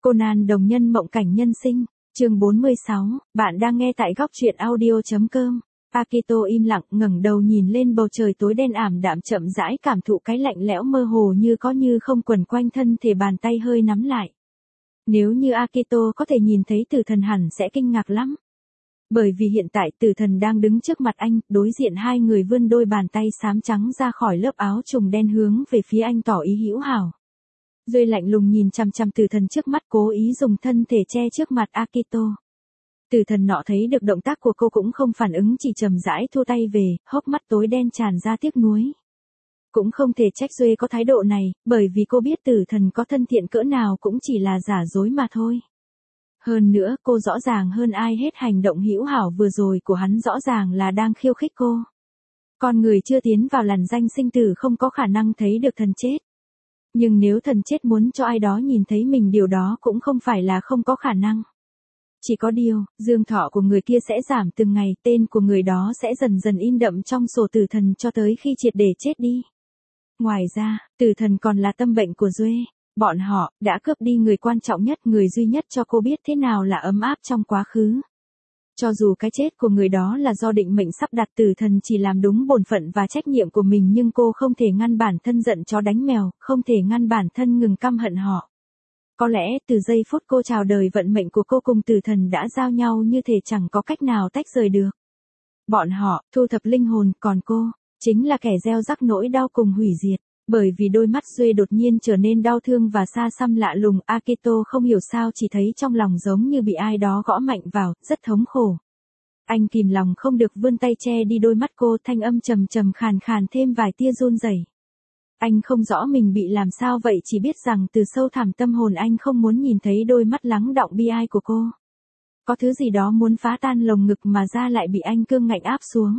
Conan đồng nhân mộng cảnh nhân sinh, chương 46, bạn đang nghe tại góc truyện audio.com. Akito im lặng ngẩng đầu nhìn lên bầu trời tối đen ảm đạm chậm rãi cảm thụ cái lạnh lẽo mơ hồ như có như không quẩn quanh thân thể bàn tay hơi nắm lại. Nếu như Akito có thể nhìn thấy tử thần hẳn sẽ kinh ngạc lắm. Bởi vì hiện tại tử thần đang đứng trước mặt anh, đối diện hai người vươn đôi bàn tay xám trắng ra khỏi lớp áo trùng đen hướng về phía anh tỏ ý hữu hảo. Duy lạnh lùng nhìn chằm chằm tử thần trước mắt cố ý dùng thân thể che trước mặt Akito. Tử thần nọ thấy được động tác của cô cũng không phản ứng chỉ chậm rãi thua tay về, hốc mắt tối đen tràn ra tiếc nuối. Cũng không thể trách Duy có thái độ này, bởi vì cô biết tử thần có thân thiện cỡ nào cũng chỉ là giả dối mà thôi. Hơn nữa cô rõ ràng hơn ai hết hành động hữu hảo vừa rồi của hắn rõ ràng là đang khiêu khích cô. Con người chưa tiến vào làn danh sinh tử không có khả năng thấy được thần chết. Nhưng nếu thần chết muốn cho ai đó nhìn thấy mình điều đó cũng không phải là không có khả năng. Chỉ có điều, dương thọ của người kia sẽ giảm từng ngày, tên của người đó sẽ dần dần in đậm trong sổ tử thần cho tới khi triệt để chết đi. Ngoài ra, tử thần còn là tâm bệnh của Duy. Bọn họ đã cướp đi người quan trọng nhất, người duy nhất cho cô biết thế nào là ấm áp trong quá khứ. Cho dù cái chết của người đó là do định mệnh sắp đặt, tử thần chỉ làm đúng bổn phận và trách nhiệm của mình, nhưng cô không thể ngăn bản thân giận chó đánh mèo, không thể ngăn bản thân ngừng căm hận họ. Có lẽ từ giây phút cô chào đời vận mệnh của cô cùng tử thần đã giao nhau như thể chẳng có cách nào tách rời được. Bọn họ thu thập linh hồn, còn cô chính là kẻ gieo rắc nỗi đau cùng hủy diệt. Bởi vì đôi mắt Duy đột nhiên trở nên đau thương và xa xăm lạ lùng, Akito không hiểu sao chỉ thấy trong lòng giống như bị ai đó gõ mạnh vào, rất thống khổ. Anh kìm lòng không được vươn tay che đi đôi mắt cô, thanh âm trầm trầm khàn khàn thêm vài tia run rẩy. Anh không rõ mình bị làm sao vậy, chỉ biết rằng từ sâu thẳm tâm hồn anh không muốn nhìn thấy đôi mắt lắng đọng bi ai của cô. Có thứ gì đó muốn phá tan lồng ngực mà ra lại bị anh cương ngạnh áp xuống.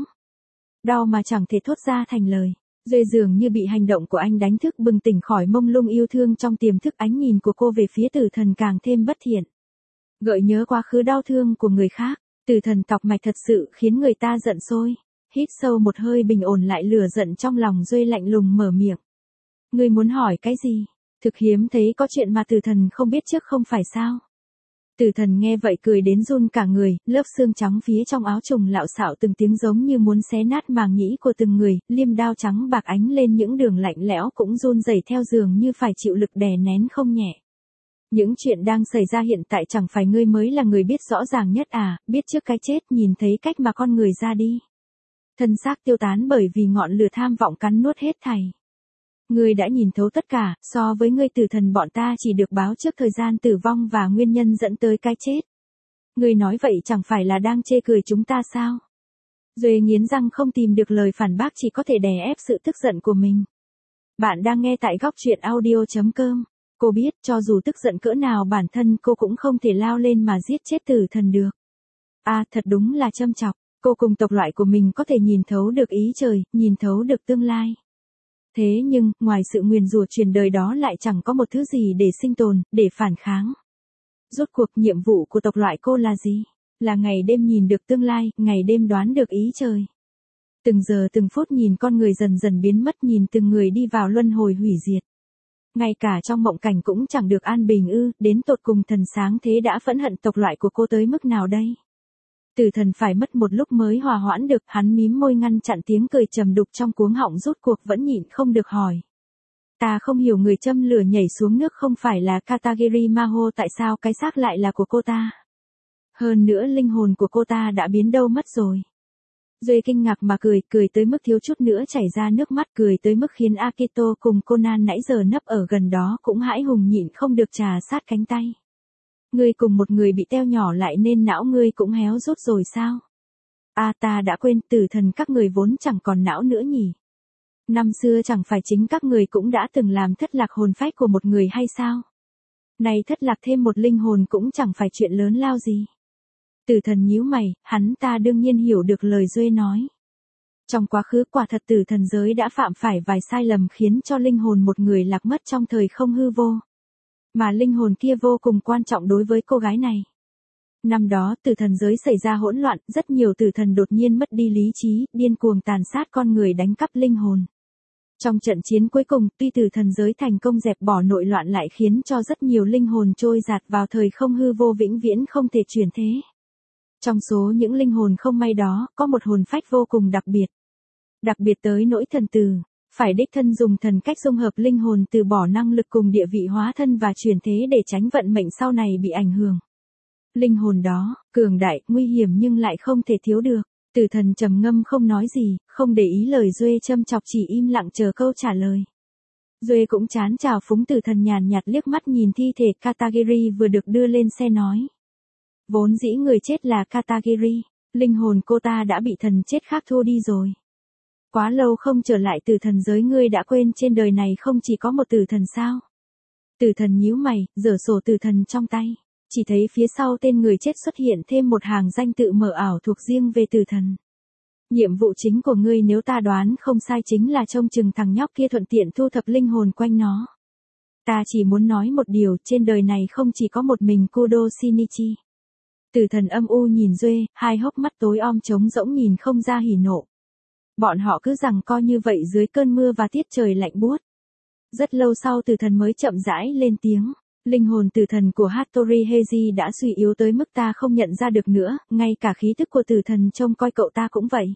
Đau mà chẳng thể thốt ra thành lời. Duy dường như bị hành động của anh đánh thức, bừng tỉnh khỏi mông lung yêu thương trong tiềm thức, ánh nhìn của cô về phía tử thần càng thêm bất thiện. Gợi nhớ quá khứ đau thương của người khác, tử thần tọc mạch thật sự khiến người ta giận sôi. Hít sâu một hơi bình ổn lại lửa giận trong lòng, Duy lạnh lùng mở miệng. Ngươi muốn hỏi cái gì? Thực hiếm thấy có chuyện mà tử thần không biết trước không phải sao? Tử thần nghe vậy cười đến run cả người, lớp xương trắng phía trong áo trùng lạo xạo từng tiếng giống như muốn xé nát màng nhĩ của từng người, liêm đao trắng bạc ánh lên những đường lạnh lẽo cũng run rẩy theo, dường như phải chịu lực đè nén không nhẹ. Những chuyện đang xảy ra hiện tại chẳng phải ngươi mới là người biết rõ ràng nhất à, biết trước cái chết, nhìn thấy cách mà con người ra đi. Thân xác tiêu tán bởi vì ngọn lửa tham vọng cắn nuốt hết thảy. Ngươi đã nhìn thấu tất cả, so với ngươi tử thần bọn ta chỉ được báo trước thời gian tử vong và nguyên nhân dẫn tới cái chết. Ngươi nói vậy chẳng phải là đang chê cười chúng ta sao? Duy nghiến răng không tìm được lời phản bác, chỉ có thể đè ép sự tức giận của mình. Bạn đang nghe tại góc truyện audio.com. Cô biết cho dù tức giận cỡ nào bản thân cô cũng không thể lao lên mà giết chết tử thần được. Thật đúng là châm chọc, cô cùng tộc loại của mình có thể nhìn thấu được ý trời, nhìn thấu được tương lai. Thế nhưng, ngoài sự nguyền rủa truyền đời đó lại chẳng có một thứ gì để sinh tồn, để phản kháng. Rốt cuộc nhiệm vụ của tộc loại cô là gì? Là ngày đêm nhìn được tương lai, ngày đêm đoán được ý trời. Từng giờ từng phút nhìn con người dần dần biến mất, nhìn từng người đi vào luân hồi hủy diệt. Ngay cả trong mộng cảnh cũng chẳng được an bình ư, đến tột cùng thần sáng thế đã phẫn hận tộc loại của cô tới mức nào đây? Tử thần phải mất một lúc mới hòa hoãn được, hắn mím môi ngăn chặn tiếng cười trầm đục trong cuống họng, rút cuộc vẫn nhịn không được hỏi. Ta không hiểu, người châm lửa nhảy xuống nước không phải là Katagiri Maho, tại sao cái xác lại là của cô ta? Hơn nữa linh hồn của cô ta đã biến đâu mất rồi? Duy kinh ngạc mà cười tới mức thiếu chút nữa chảy ra nước mắt, cười tới mức khiến Akito cùng Conan nãy giờ nấp ở gần đó cũng hãi hùng nhịn không được trà sát cánh tay. Ngươi cùng một người bị teo nhỏ lại nên não ngươi cũng héo rút rồi sao? Ta đã quên, tử thần các người vốn chẳng còn não nữa nhỉ? Năm xưa chẳng phải chính các người cũng đã từng làm thất lạc hồn phách của một người hay sao? Nay thất lạc thêm một linh hồn cũng chẳng phải chuyện lớn lao gì. Tử thần nhíu mày, hắn ta đương nhiên hiểu được lời Duy nói. Trong quá khứ quả thật tử thần giới đã phạm phải vài sai lầm khiến cho linh hồn một người lạc mất trong thời không hư vô. Mà linh hồn kia vô cùng quan trọng đối với cô gái này. Năm đó tử thần giới xảy ra hỗn loạn, rất nhiều tử thần đột nhiên mất đi lý trí, điên cuồng tàn sát con người, đánh cắp linh hồn. Trong trận chiến cuối cùng, tuy Tử Thần giới thành công dẹp bỏ nội loạn lại khiến cho rất nhiều linh hồn trôi dạt vào thời không hư vô vĩnh viễn không thể chuyển thế. Trong số những linh hồn không may đó, có một hồn phách vô cùng đặc biệt. Đặc biệt tới nỗi thần tử, phải đích thân dùng thần cách dung hợp linh hồn từ bỏ năng lực cùng địa vị hóa thân và chuyển thế để tránh vận mệnh sau này bị ảnh hưởng. Linh hồn đó, cường đại, nguy hiểm nhưng lại không thể thiếu được. Tử Thần trầm ngâm không nói gì, không để ý lời Duệ châm chọc, chỉ im lặng chờ câu trả lời. Duệ cũng chán chào phúng. Tử Thần nhàn nhạt liếc mắt nhìn thi thể Katagiri vừa được đưa lên xe nói. Vốn dĩ người chết là Katagiri, linh hồn cô ta đã bị thần chết khác thu đi rồi. Quá lâu không trở lại Tử Thần giới, ngươi đã quên trên đời này không chỉ có một Tử Thần sao? Tử Thần nhíu mày, giở sổ Tử Thần trong tay. Chỉ thấy phía sau tên người chết xuất hiện thêm một hàng danh tự mờ ảo thuộc riêng về Tử Thần. Nhiệm vụ chính của ngươi nếu ta đoán không sai chính là trông chừng thằng nhóc kia, thuận tiện thu thập linh hồn quanh nó. Ta chỉ muốn nói một điều, trên đời này không chỉ có một mình Kudo Shinichi. Tử Thần âm u nhìn Duệ, hai hốc mắt tối om trống rỗng nhìn không ra hỉ nộ. Bọn họ cứ giằng co như vậy dưới cơn mưa và tiết trời lạnh buốt. Rất lâu sau Tử Thần mới chậm rãi lên tiếng. Linh hồn Tử Thần của Hattori Heiji đã suy yếu tới mức ta không nhận ra được nữa, ngay cả khí thức của Tử Thần trông coi cậu ta cũng vậy.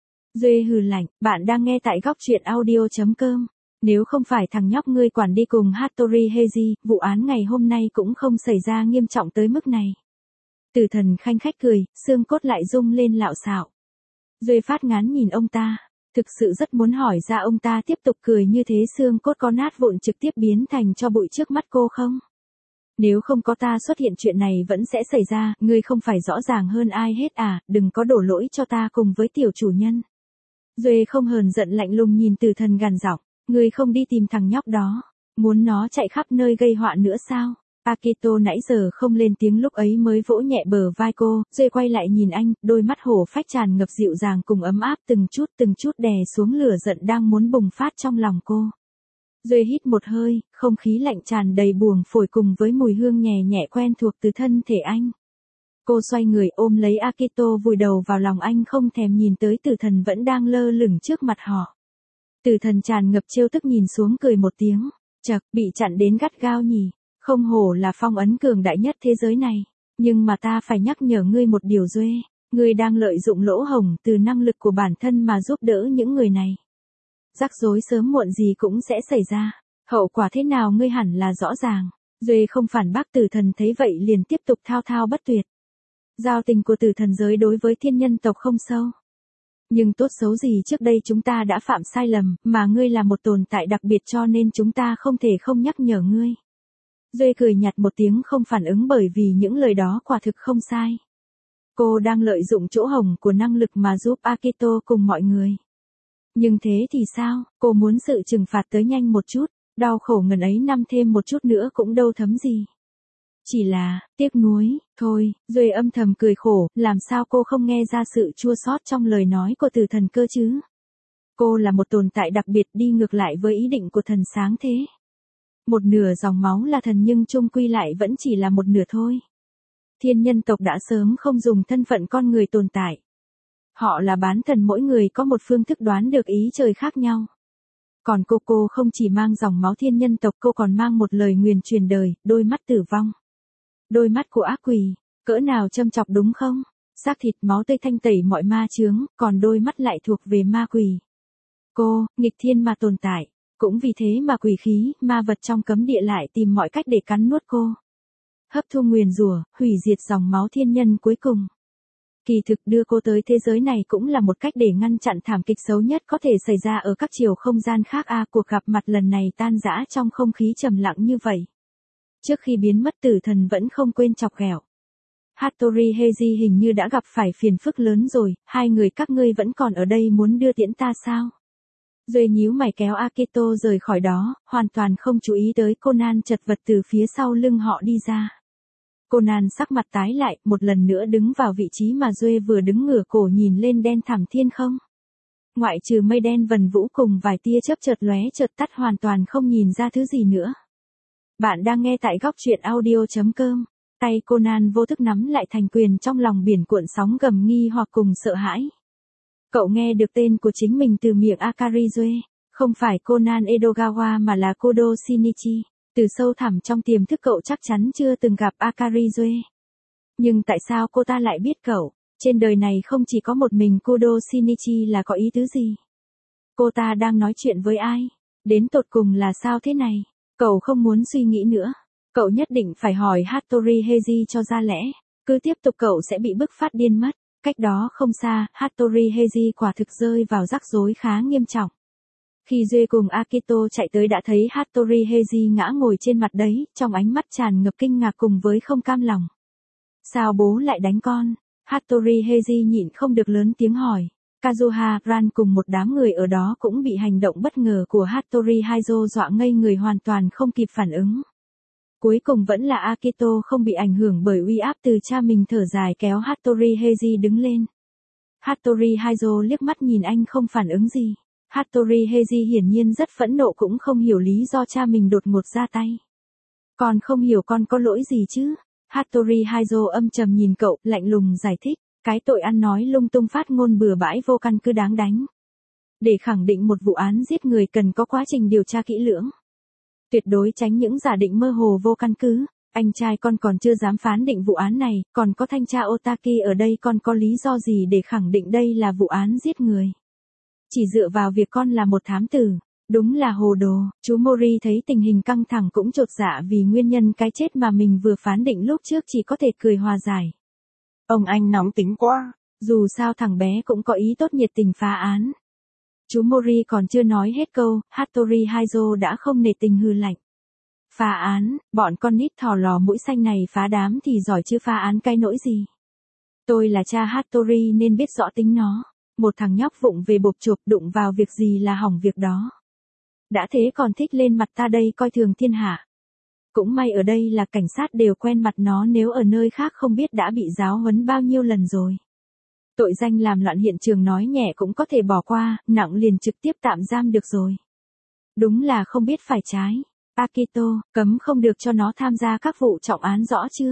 Duệ hừ lạnh, bạn đang nghe tại góc truyện audio.com. Nếu không phải thằng nhóc ngươi quản đi cùng Hattori Heiji, vụ án ngày hôm nay cũng không xảy ra nghiêm trọng tới mức này. Tử Thần khanh khách cười, xương cốt lại rung lên lạo xạo. Duệ phát ngán nhìn ông ta, thực sự rất muốn hỏi ra ông ta tiếp tục cười như thế xương cốt có nát vụn trực tiếp biến thành tro bụi trước mắt cô không? Nếu không có ta xuất hiện chuyện này vẫn sẽ xảy ra, ngươi không phải rõ ràng hơn ai hết à, đừng có đổ lỗi cho ta cùng với tiểu chủ nhân. Duệ không hờn giận lạnh lùng nhìn Tử Thần gằn giọng, ngươi không đi tìm thằng nhóc đó, muốn nó chạy khắp nơi gây họa nữa sao? Akito nãy giờ không lên tiếng lúc ấy mới vỗ nhẹ bờ vai cô. Duệ quay lại nhìn anh, đôi mắt hổ phách tràn ngập dịu dàng cùng ấm áp, từng chút đè xuống lửa giận đang muốn bùng phát trong lòng cô. Duệ hít một hơi, không khí lạnh tràn đầy buồng phổi cùng với mùi hương nhẹ nhẹ quen thuộc từ thân thể anh. Cô xoay người ôm lấy Akito vùi đầu vào lòng anh, không thèm nhìn tới Tử Thần vẫn đang lơ lửng trước mặt họ. Tử Thần tràn ngập trêu tức nhìn xuống cười một tiếng, chậc, bị chặn đến gắt gao nhỉ. Không hổ là phong ấn cường đại nhất thế giới này, nhưng mà ta phải nhắc nhở ngươi một điều Duệ, ngươi đang lợi dụng lỗ hổng từ năng lực của bản thân mà giúp đỡ những người này. Rắc rối sớm muộn gì cũng sẽ xảy ra, hậu quả thế nào ngươi hẳn là rõ ràng. Duệ không phản bác. Tử Thần thấy vậy liền tiếp tục thao thao bất tuyệt. Giao tình của Tử Thần giới đối với thiên nhân tộc không sâu. Nhưng tốt xấu gì trước đây chúng ta đã phạm sai lầm, mà ngươi là một tồn tại đặc biệt cho nên chúng ta không thể không nhắc nhở ngươi. Duệ cười nhạt một tiếng không phản ứng bởi vì những lời đó quả thực không sai. Cô đang lợi dụng chỗ hổng của năng lực mà giúp Akito cùng mọi người. Nhưng thế thì sao, cô muốn sự trừng phạt tới nhanh một chút, đau khổ ngần ấy năm thêm một chút nữa cũng đâu thấm gì. Chỉ là, tiếc nuối, thôi. Duệ âm thầm cười khổ, làm sao cô không nghe ra sự chua xót trong lời nói của Tử Thần cơ chứ? Cô là một tồn tại đặc biệt đi ngược lại với ý định của thần sáng thế. Một nửa dòng máu là thần nhưng chung quy lại vẫn chỉ là một nửa thôi. Thiên nhân tộc đã sớm không dùng thân phận con người tồn tại. Họ là bán thần, mỗi người có một phương thức đoán được ý trời khác nhau. Còn cô không chỉ mang dòng máu thiên nhân tộc, cô còn mang một lời nguyền truyền đời, đôi mắt tử vong. Đôi mắt của ác quỷ, cỡ nào châm chọc đúng không? Xác thịt máu tươi thanh tẩy mọi ma chướng, còn đôi mắt lại thuộc về ma quỷ. Cô, nghịch thiên mà tồn tại. Cũng vì thế mà quỷ khí, ma vật trong cấm địa lại tìm mọi cách để cắn nuốt cô. Hấp thu nguyền rủa, hủy diệt dòng máu thiên nhân cuối cùng. Kỳ thực đưa cô tới thế giới này cũng là một cách để ngăn chặn thảm kịch xấu nhất có thể xảy ra ở các chiều không gian khác. Cuộc gặp mặt lần này tan rã trong không khí trầm lặng như vậy. Trước khi biến mất Tử Thần vẫn không quên chọc ghẹo. Hattori Heiji hình như đã gặp phải phiền phức lớn rồi, hai người các ngươi vẫn còn ở đây muốn đưa tiễn ta sao? Duệ nhíu mày kéo Akito rời khỏi đó, hoàn toàn không chú ý tới Conan chật vật từ phía sau lưng họ đi ra. Conan sắc mặt tái lại, một lần nữa đứng vào vị trí mà Duệ vừa đứng, ngửa cổ nhìn lên đen thẳm thiên không. Ngoại trừ mây đen vần vũ cùng vài tia chớp chợt lóe chợt tắt, hoàn toàn không nhìn ra thứ gì nữa. Bạn đang nghe tại góc truyện audio.com. Tay Conan vô thức nắm lại thành quyền, trong lòng biển cuộn sóng gầm nghi hoặc cùng sợ hãi. Cậu nghe được tên của chính mình từ miệng Akari Duệ, Không phải Conan Edogawa mà là Kodo Shinichi. Từ sâu thẳm trong tiềm thức cậu chắc chắn chưa từng gặp Akari Rue. Nhưng tại sao cô ta lại biết cậu? Trên đời này không chỉ có một mình Kodo Shinichi là có ý tứ gì? Cô ta đang nói chuyện với ai? Đến tột cùng là sao thế này? Cậu không muốn suy nghĩ nữa. Cậu nhất định phải hỏi Hattori Heiji cho ra lẽ. Cứ tiếp tục cậu sẽ bị bức phát điên mất. Cách đó không xa, Hattori Heiji quả thực rơi vào rắc rối khá nghiêm trọng. Khi Duy cùng Akito chạy tới đã thấy Hattori Heiji ngã ngồi trên mặt đấy, trong ánh mắt tràn ngập kinh ngạc cùng với không cam lòng. Sao bố lại đánh con? Hattori Heiji nhịn không được lớn tiếng hỏi. Kazuha Ran cùng một đám người ở đó cũng bị hành động bất ngờ của Hattori Heizo dọa ngây người hoàn toàn không kịp phản ứng. Cuối cùng vẫn là Akito không bị ảnh hưởng bởi uy áp từ cha mình thở dài kéo Hattori Heiji đứng lên. Hattori Heizo liếc mắt nhìn anh không phản ứng gì. Hattori Heiji hiển nhiên rất phẫn nộ cũng không hiểu lý do cha mình đột ngột ra tay. Con không hiểu con có lỗi gì chứ? Hattori Heizo âm trầm nhìn cậu, lạnh lùng giải thích. Cái tội ăn nói lung tung phát ngôn bừa bãi vô căn cứ đáng đánh. Để khẳng định một vụ án giết người cần có quá trình điều tra kỹ lưỡng. Tuyệt đối tránh những giả định mơ hồ vô căn cứ. Anh trai con còn chưa dám phán định vụ án này, còn có thanh tra Otaki ở đây, con có lý do gì để khẳng định đây là vụ án giết người? Chỉ dựa vào việc con là một thám tử, đúng là hồ đồ. Chú Mori thấy tình hình căng thẳng cũng chột dạ vì nguyên nhân cái chết mà mình vừa phán định lúc trước, chỉ có thể cười hòa giải. Ông anh nóng tính quá. Dù sao thằng bé cũng có ý tốt nhiệt tình phá án. Chú Mori còn chưa nói hết câu, Hattori Heizo đã không nể tình hừ lạnh. Phá án, bọn con nít thò lò mũi xanh này phá đám thì giỏi chứ phá án cái nỗi gì. Tôi là cha Hattori nên biết rõ tính nó. Một thằng nhóc vụng về bộp chộp đụng vào việc gì là hỏng việc đó. Đã thế còn thích lên mặt ta đây coi thường thiên hạ. Cũng may ở đây là cảnh sát đều quen mặt nó, nếu ở nơi khác không biết đã bị giáo huấn bao nhiêu lần rồi. Tội danh làm loạn hiện trường nói nhẹ cũng có thể bỏ qua, nặng liền trực tiếp tạm giam được rồi. Đúng là không biết phải trái. Akito, cấm không được cho nó tham gia các vụ trọng án rõ chưa?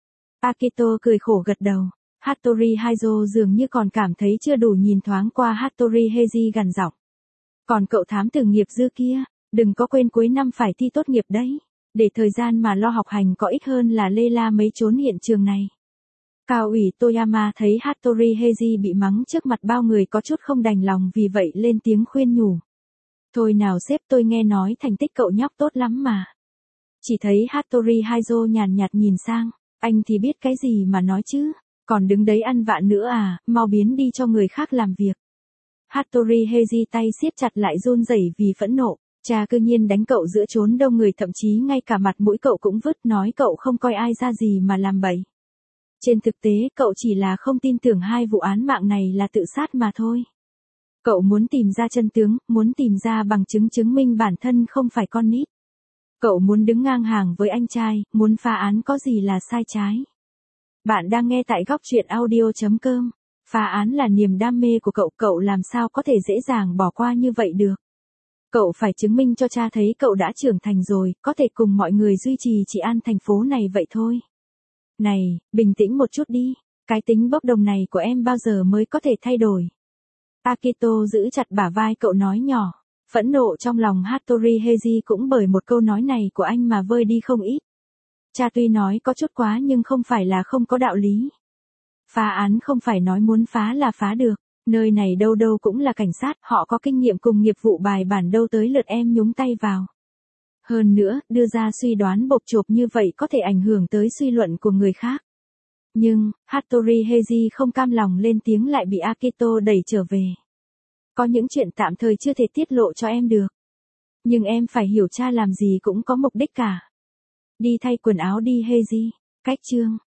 Akito cười khổ gật đầu. Hattori Heizo dường như còn cảm thấy chưa đủ, nhìn thoáng qua Hattori Heiji gằn giọng. Còn cậu thám tử nghiệp dư kia, đừng có quên cuối năm phải thi tốt nghiệp đấy. Để thời gian mà lo học hành có ích hơn là lê la mấy chốn hiện trường này. Cao ủy Toyama thấy Hattori Heiji bị mắng trước mặt bao người có chút không đành lòng, vì vậy lên tiếng khuyên nhủ. Thôi nào sếp, tôi nghe nói thành tích cậu nhóc tốt lắm mà. Chỉ thấy Hattori Heizo nhàn nhạt nhìn sang, anh thì biết cái gì mà nói chứ, còn đứng đấy ăn vạ nữa à, mau biến đi cho người khác làm việc. Hattori Heiji tay siết chặt lại run rẩy vì phẫn nộ. Cha cư nhiên đánh cậu giữa chốn đông người, thậm chí ngay cả mặt mũi cậu cũng vứt, nói cậu không coi ai ra gì mà làm bậy. Trên thực tế cậu chỉ là không tin tưởng hai vụ án mạng này là tự sát mà thôi. Cậu muốn tìm ra chân tướng, muốn tìm ra bằng chứng chứng minh bản thân không phải con nít. Cậu muốn đứng ngang hàng với anh trai, muốn phá án có gì là sai trái. Bạn đang nghe tại góc truyện audio.com. Phá án là niềm đam mê của cậu, cậu làm sao có thể dễ dàng bỏ qua như vậy được. Cậu phải chứng minh cho cha thấy cậu đã trưởng thành rồi, có thể cùng mọi người duy trì trị an thành phố này vậy thôi. Này, bình tĩnh một chút đi, cái tính bốc đồng này của em bao giờ mới có thể thay đổi. Akito giữ chặt bả vai cậu nói nhỏ, phẫn nộ trong lòng Hattori Heiji cũng bởi một câu nói này của anh mà vơi đi không ít. Cha tuy nói có chút quá nhưng không phải là không có đạo lý. Phá án không phải nói muốn phá là phá được. Nơi này đâu đâu cũng là cảnh sát, họ có kinh nghiệm cùng nghiệp vụ bài bản, đâu tới lượt em nhúng tay vào. Hơn nữa, đưa ra suy đoán bộp chộp như vậy có thể ảnh hưởng tới suy luận của người khác. Nhưng, Hattori Heiji không cam lòng lên tiếng lại bị Akito đẩy trở về. Có những chuyện tạm thời chưa thể tiết lộ cho em được. Nhưng em phải hiểu cha làm gì cũng có mục đích cả. Đi thay quần áo đi Heiji. Cách chương.